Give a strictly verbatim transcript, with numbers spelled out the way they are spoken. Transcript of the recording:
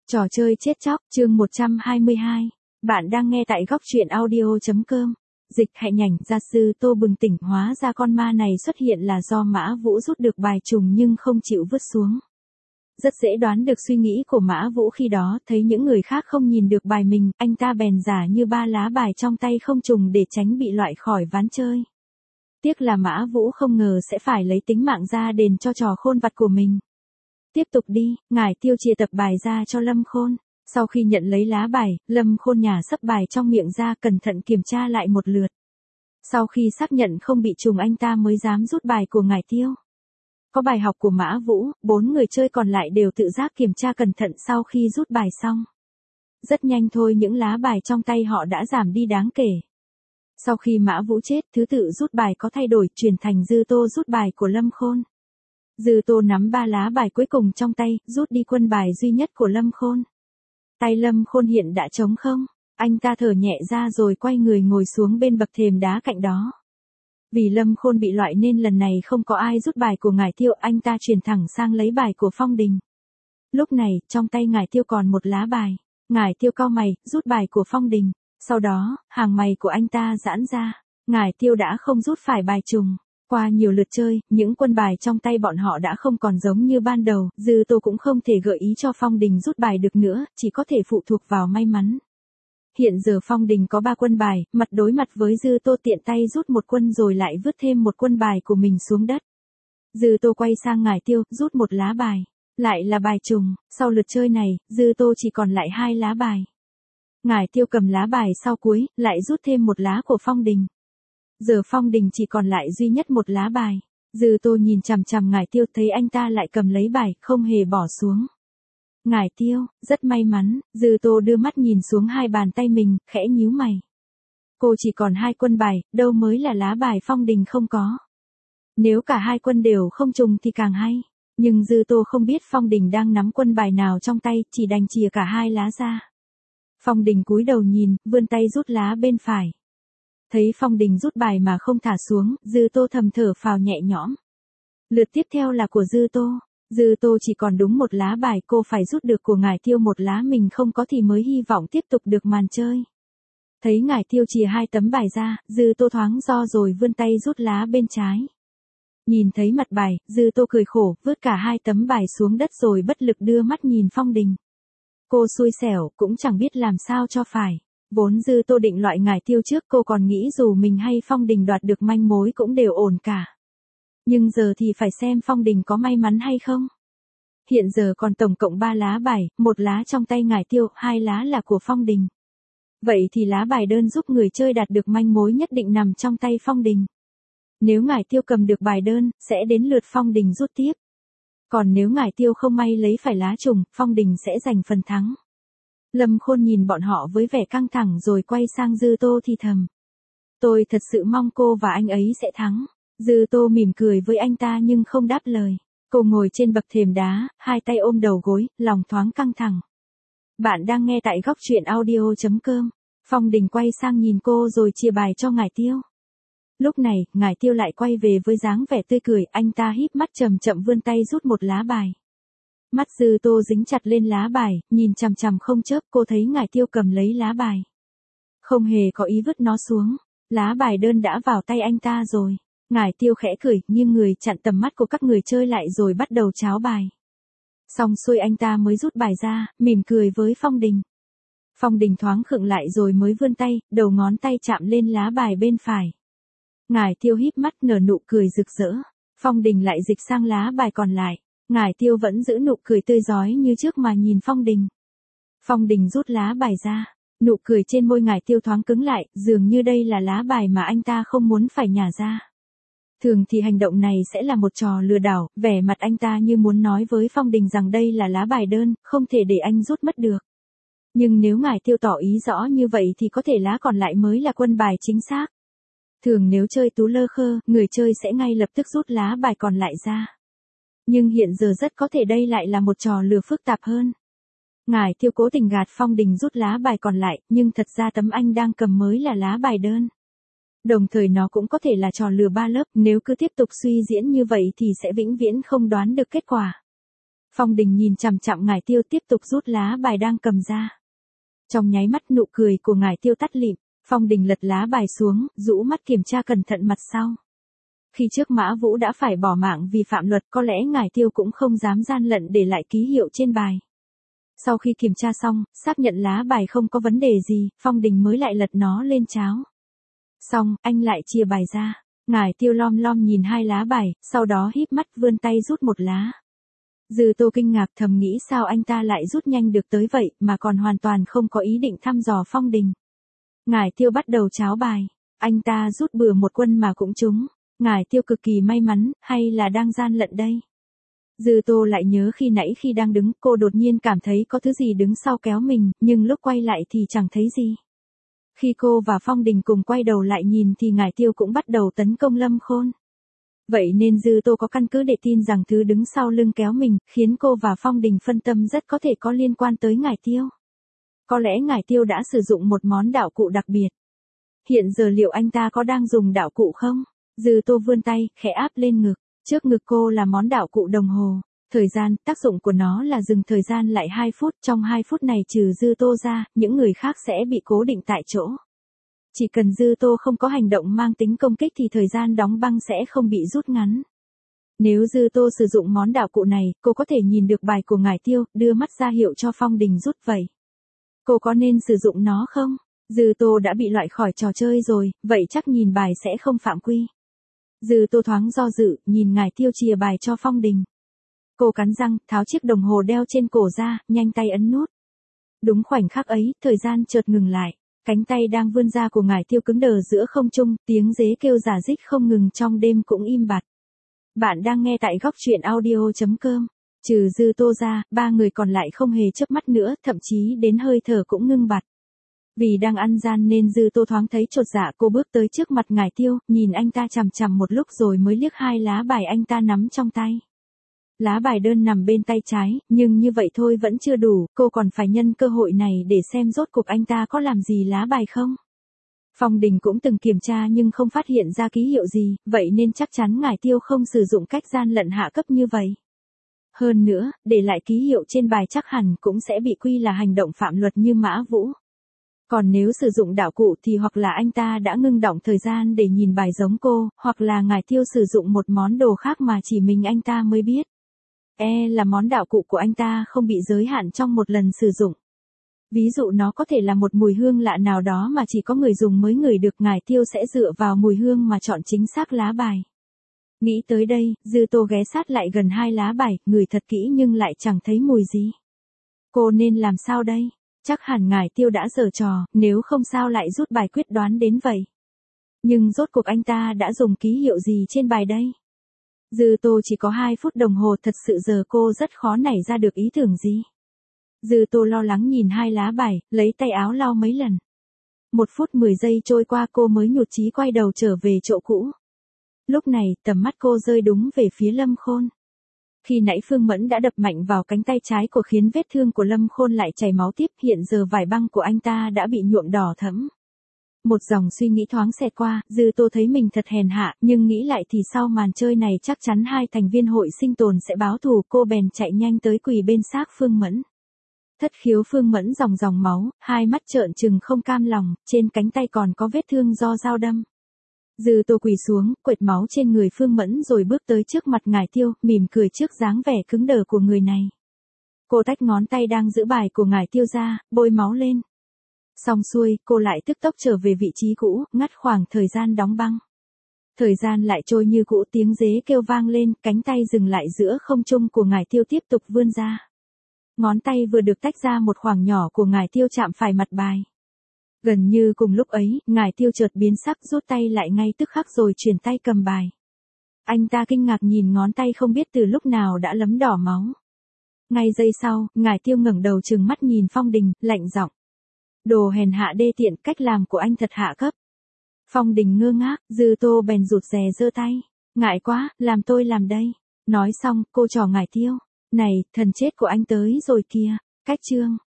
Trò chơi chết chóc, chương một trăm hai mươi hai. Bạn đang nghe tại góc truyện audio.com. Dịch hạnh nhảnh gia sư Tô bừng tỉnh, hóa ra con ma này xuất hiện là do Mã Vũ rút được bài trùng nhưng không chịu vứt xuống. Rất dễ đoán được suy nghĩ của Mã Vũ khi đó, thấy những người khác không nhìn được bài mình, anh ta bèn giả như ba lá bài trong tay không trùng để tránh bị loại khỏi ván chơi. Tiếc là Mã Vũ không ngờ sẽ phải lấy tính mạng ra đền cho trò khôn vặt của mình. Tiếp tục đi, ngải tiêu chia tập bài ra cho Lâm Khôn. Sau khi nhận lấy lá bài, Lâm Khôn nhả sấp bài trong miệng ra, cẩn thận kiểm tra lại một lượt. Sau khi xác nhận không bị trùng, anh ta mới dám rút bài của ngải tiêu. Có bài học của Mã Vũ, bốn người chơi còn lại đều tự giác kiểm tra cẩn thận sau khi rút bài xong. Rất nhanh thôi những lá bài trong tay họ đã giảm đi đáng kể. Sau khi Mã Vũ chết, thứ tự rút bài có thay đổi, chuyển thành Dư Tô rút bài của Lâm Khôn. Dư Tô nắm ba lá bài cuối cùng trong tay, rút đi quân bài duy nhất của Lâm Khôn. Tay Lâm Khôn hiện đã trống không, anh ta thở nhẹ ra rồi quay người ngồi xuống bên bậc thềm đá cạnh đó. Vì Lâm Khôn bị loại nên lần này không có ai rút bài của ngải tiêu, anh ta chuyển thẳng sang lấy bài của Phong Đình. Lúc này, trong tay ngải tiêu còn một lá bài. Ngải tiêu cau mày, rút bài của Phong Đình. Sau đó, hàng mày của anh ta giãn ra. Ngải tiêu đã không rút phải bài trùng. Qua nhiều lượt chơi, những quân bài trong tay bọn họ đã không còn giống như ban đầu, Dư Tô cũng không thể gợi ý cho Phong Đình rút bài được nữa, chỉ có thể phụ thuộc vào may mắn. Hiện giờ Phong Đình có ba quân bài, mặt đối mặt với Dư Tô tiện tay rút một quân rồi lại vứt thêm một quân bài của mình xuống đất. Dư Tô quay sang ngải tiêu, rút một lá bài. Lại là bài trùng, sau lượt chơi này, Dư Tô chỉ còn lại hai lá bài. Ngải tiêu cầm lá bài sau cuối, lại rút thêm một lá của Phong Đình. Giờ Phong Đình chỉ còn lại duy nhất một lá bài. Dư Tô nhìn chằm chằm ngải tiêu, thấy anh ta lại cầm lấy bài, không hề bỏ xuống. Ngải tiêu, rất may mắn. Dư Tô đưa mắt nhìn xuống hai bàn tay mình, khẽ nhíu mày. Cô chỉ còn hai quân bài, đâu mới là lá bài Phong Đình không có. Nếu cả hai quân đều không trùng thì càng hay. Nhưng Dư Tô không biết Phong Đình đang nắm quân bài nào trong tay, chỉ đành chìa cả hai lá ra. Phong Đình cúi đầu nhìn, vươn tay rút lá bên phải. Thấy Phong Đình rút bài mà không thả xuống, Dư Tô thầm thở phào nhẹ nhõm. Lượt tiếp theo là của Dư Tô. Dư Tô chỉ còn đúng một lá bài, cô phải rút được của ngải tiêu một lá mình không có thì mới hy vọng tiếp tục được màn chơi. Thấy ngải tiêu chìa hai tấm bài ra, Dư Tô thoáng do rồi vươn tay rút lá bên trái. Nhìn thấy mặt bài, Dư Tô cười khổ, vứt cả hai tấm bài xuống đất rồi bất lực đưa mắt nhìn Phong Đình. Cô xui xẻo, cũng chẳng biết làm sao cho phải. Vốn Dư Tô định loại ngải tiêu trước, cô còn nghĩ dù mình hay Phong Đình đoạt được manh mối cũng đều ổn cả. Nhưng giờ thì phải xem Phong Đình có may mắn hay không. Hiện giờ còn tổng cộng ba lá bài, một lá trong tay ngải tiêu, hai lá là của Phong Đình. Vậy thì lá bài đơn giúp người chơi đạt được manh mối nhất định nằm trong tay Phong Đình. Nếu ngải tiêu cầm được bài đơn, sẽ đến lượt Phong Đình rút tiếp. Còn nếu ngải tiêu không may lấy phải lá trùng, Phong Đình sẽ giành phần thắng. Lâm Khôn nhìn bọn họ với vẻ căng thẳng rồi quay sang Dư Tô thì thầm. Tôi thật sự mong cô và anh ấy sẽ thắng. Dư Tô mỉm cười với anh ta nhưng không đáp lời. Cô ngồi trên bậc thềm đá, hai tay ôm đầu gối, lòng thoáng căng thẳng. Bạn đang nghe tại góc truyện audio.com. Phong Đình quay sang nhìn cô rồi chia bài cho ngải tiêu. Lúc này, ngải tiêu lại quay về với dáng vẻ tươi cười, anh ta híp mắt chậm chậm vươn tay rút một lá bài. Mắt Dư Tô dính chặt lên lá bài, nhìn chằm chằm không chớp, cô thấy ngải tiêu cầm lấy lá bài. Không hề có ý vứt nó xuống, lá bài đơn đã vào tay anh ta rồi. Ngải tiêu khẽ cười, nhưng người chặn tầm mắt của các người chơi lại rồi bắt đầu tráo bài. Xong xuôi anh ta mới rút bài ra, mỉm cười với Phong Đình. Phong Đình thoáng khựng lại rồi mới vươn tay, đầu ngón tay chạm lên lá bài bên phải. Ngải tiêu híp mắt nở nụ cười rực rỡ. Phong Đình lại dịch sang lá bài còn lại. Ngải tiêu vẫn giữ nụ cười tươi rói như trước mà nhìn Phong Đình. Phong Đình rút lá bài ra. Nụ cười trên môi ngải tiêu thoáng cứng lại, dường như đây là lá bài mà anh ta không muốn phải nhả ra. Thường thì hành động này sẽ là một trò lừa đảo, vẻ mặt anh ta như muốn nói với Phong Đình rằng đây là lá bài đơn, không thể để anh rút mất được. Nhưng nếu ngải tiêu tỏ ý rõ như vậy thì có thể lá còn lại mới là quân bài chính xác. Thường nếu chơi tú lơ khơ, người chơi sẽ ngay lập tức rút lá bài còn lại ra. Nhưng hiện giờ rất có thể đây lại là một trò lừa phức tạp hơn. Ngải tiêu cố tình gạt Phong Đình rút lá bài còn lại, nhưng thật ra tấm anh đang cầm mới là lá bài đơn. Đồng thời nó cũng có thể là trò lừa ba lớp, nếu cứ tiếp tục suy diễn như vậy thì sẽ vĩnh viễn không đoán được kết quả. Phong Đình nhìn chằm chằm Ngải Tiêu tiếp tục rút lá bài đang cầm ra. Trong nháy mắt nụ cười của Ngải Tiêu tắt lịm, Phong Đình lật lá bài xuống, rũ mắt kiểm tra cẩn thận mặt sau. Khi trước Mã Vũ đã phải bỏ mạng vì phạm luật, có lẽ Ngải Tiêu cũng không dám gian lận để lại ký hiệu trên bài. Sau khi kiểm tra xong, xác nhận lá bài không có vấn đề gì, Phong Đình mới lại lật nó lên cháo. Xong, anh lại chia bài ra. Ngải Tiêu lom lom nhìn hai lá bài, sau đó híp mắt vươn tay rút một lá. Dư Tô kinh ngạc thầm nghĩ sao anh ta lại rút nhanh được tới vậy mà còn hoàn toàn không có ý định thăm dò Phong Đình. Ngải Tiêu bắt đầu cháo bài. Anh ta rút bừa một quân mà cũng trúng. Ngải Tiêu cực kỳ may mắn, hay là đang gian lận đây? Dư Tô lại nhớ khi nãy khi đang đứng, cô đột nhiên cảm thấy có thứ gì đứng sau kéo mình, nhưng lúc quay lại thì chẳng thấy gì. Khi cô và Phong Đình cùng quay đầu lại nhìn thì Ngải Tiêu cũng bắt đầu tấn công Lâm Khôn. Vậy nên Dư Tô có căn cứ để tin rằng thứ đứng sau lưng kéo mình, khiến cô và Phong Đình phân tâm rất có thể có liên quan tới Ngải Tiêu. Có lẽ Ngải Tiêu đã sử dụng một món đạo cụ đặc biệt. Hiện giờ liệu anh ta có đang dùng đạo cụ không? Dư Tô vươn tay, khẽ áp lên ngực. Trước ngực cô là món đạo cụ đồng hồ. Thời gian, tác dụng của nó là dừng thời gian lại hai phút. Trong hai phút này trừ Dư Tô ra, những người khác sẽ bị cố định tại chỗ. Chỉ cần Dư Tô không có hành động mang tính công kích thì thời gian đóng băng sẽ không bị rút ngắn. Nếu Dư Tô sử dụng món đạo cụ này, cô có thể nhìn được bài của Ngải Tiêu, đưa mắt ra hiệu cho Phong Đình rút vậy. Cô có nên sử dụng nó không? Dư Tô đã bị loại khỏi trò chơi rồi, vậy chắc nhìn bài sẽ không phạm quy. Dư Tô thoáng do dự, nhìn Ngải Tiêu chìa bài cho Phong Đình. Cô cắn răng, tháo chiếc đồng hồ đeo trên cổ ra, nhanh tay ấn nút. Đúng khoảnh khắc ấy, thời gian chợt ngừng lại. Cánh tay đang vươn ra của Ngải Tiêu cứng đờ giữa không trung, tiếng dế kêu rả rích không ngừng trong đêm cũng im bặt. Bạn đang nghe tại góc truyện audio chấm com. Trừ Dư Tô ra, ba người còn lại không hề chớp mắt nữa, thậm chí đến hơi thở cũng ngưng bặt. Vì đang ăn gian nên Dư Tô thoáng thấy chột dạ, cô bước tới trước mặt Ngải Tiêu, nhìn anh ta chằm chằm một lúc rồi mới liếc hai lá bài anh ta nắm trong tay. Lá bài đơn nằm bên tay trái, nhưng như vậy thôi vẫn chưa đủ, cô còn phải nhân cơ hội này để xem rốt cuộc anh ta có làm gì lá bài không. Phong Đình cũng từng kiểm tra nhưng không phát hiện ra ký hiệu gì, vậy nên chắc chắn Ngải Tiêu không sử dụng cách gian lận hạ cấp như vậy. Hơn nữa, để lại ký hiệu trên bài chắc hẳn cũng sẽ bị quy là hành động phạm luật như Mã Vũ. Còn nếu sử dụng đạo cụ thì hoặc là anh ta đã ngưng đọng thời gian để nhìn bài giống cô, hoặc là Ngải Tiêu sử dụng một món đồ khác mà chỉ mình anh ta mới biết. E là món đạo cụ của anh ta không bị giới hạn trong một lần sử dụng. Ví dụ nó có thể là một mùi hương lạ nào đó mà chỉ có người dùng mới ngửi được, Ngải Tiêu sẽ dựa vào mùi hương mà chọn chính xác lá bài. Nghĩ tới đây, Dư Tô ghé sát lại gần hai lá bài, ngửi thật kỹ nhưng lại chẳng thấy mùi gì. Cô nên làm sao đây? Chắc hẳn Ngải Tiêu đã giở trò, nếu không sao lại rút bài quyết đoán đến vậy. Nhưng rốt cuộc anh ta đã dùng ký hiệu gì trên bài đây? Dư Tô chỉ có hai phút đồng hồ, thật sự giờ cô rất khó nảy ra được ý tưởng gì. Dư Tô lo lắng nhìn hai lá bài, lấy tay áo lau mấy lần. Một phút mười giây trôi qua cô mới nhụt chí quay đầu trở về chỗ cũ. Lúc này, tầm mắt cô rơi đúng về phía Lâm Khôn. Khi nãy Phương Mẫn đã đập mạnh vào cánh tay trái của khiến vết thương của Lâm Khôn lại chảy máu tiếp, hiện giờ vải băng của anh ta đã bị nhuộm đỏ thẫm. Một dòng suy nghĩ thoáng xẹt qua, Dư Tô thấy mình thật hèn hạ, nhưng nghĩ lại thì sau màn chơi này chắc chắn hai thành viên hội sinh tồn sẽ báo thù, cô bèn chạy nhanh tới quỳ bên xác Phương Mẫn. Thất khiếu Phương Mẫn ròng ròng máu, hai mắt trợn trừng không cam lòng, trên cánh tay còn có vết thương do dao đâm. Dư Tô quỳ xuống, quệt máu trên người Phương Mẫn rồi bước tới trước mặt Ngải Tiêu, mỉm cười trước dáng vẻ cứng đờ của người này. Cô tách ngón tay đang giữ bài của Ngải Tiêu ra, bôi máu lên. Xong xuôi, cô lại tức tốc trở về vị trí cũ, ngắt khoảng thời gian đóng băng. Thời gian lại trôi như cũ, tiếng dế kêu vang lên, cánh tay dừng lại giữa không trung của Ngải Tiêu tiếp tục vươn ra. Ngón tay vừa được tách ra một khoảng nhỏ của Ngải Tiêu chạm phải mặt bài. Gần như cùng lúc ấy, Ngải Tiêu chợt biến sắc, rút tay lại ngay tức khắc rồi chuyển tay cầm bài. Anh ta kinh ngạc nhìn ngón tay không biết từ lúc nào đã lấm đỏ máu. Ngay giây sau, Ngải Tiêu ngẩng đầu trừng mắt nhìn Phong Đình, lạnh giọng. Đồ hèn hạ đê tiện, cách làm của anh thật hạ cấp. Phong Đình ngơ ngác, Dư Tô bèn rụt rè giơ tay. Ngại quá, làm tôi làm đây. Nói xong, cô trò Ngải Tiêu. Này, thần chết của anh tới rồi kìa. Cách chương.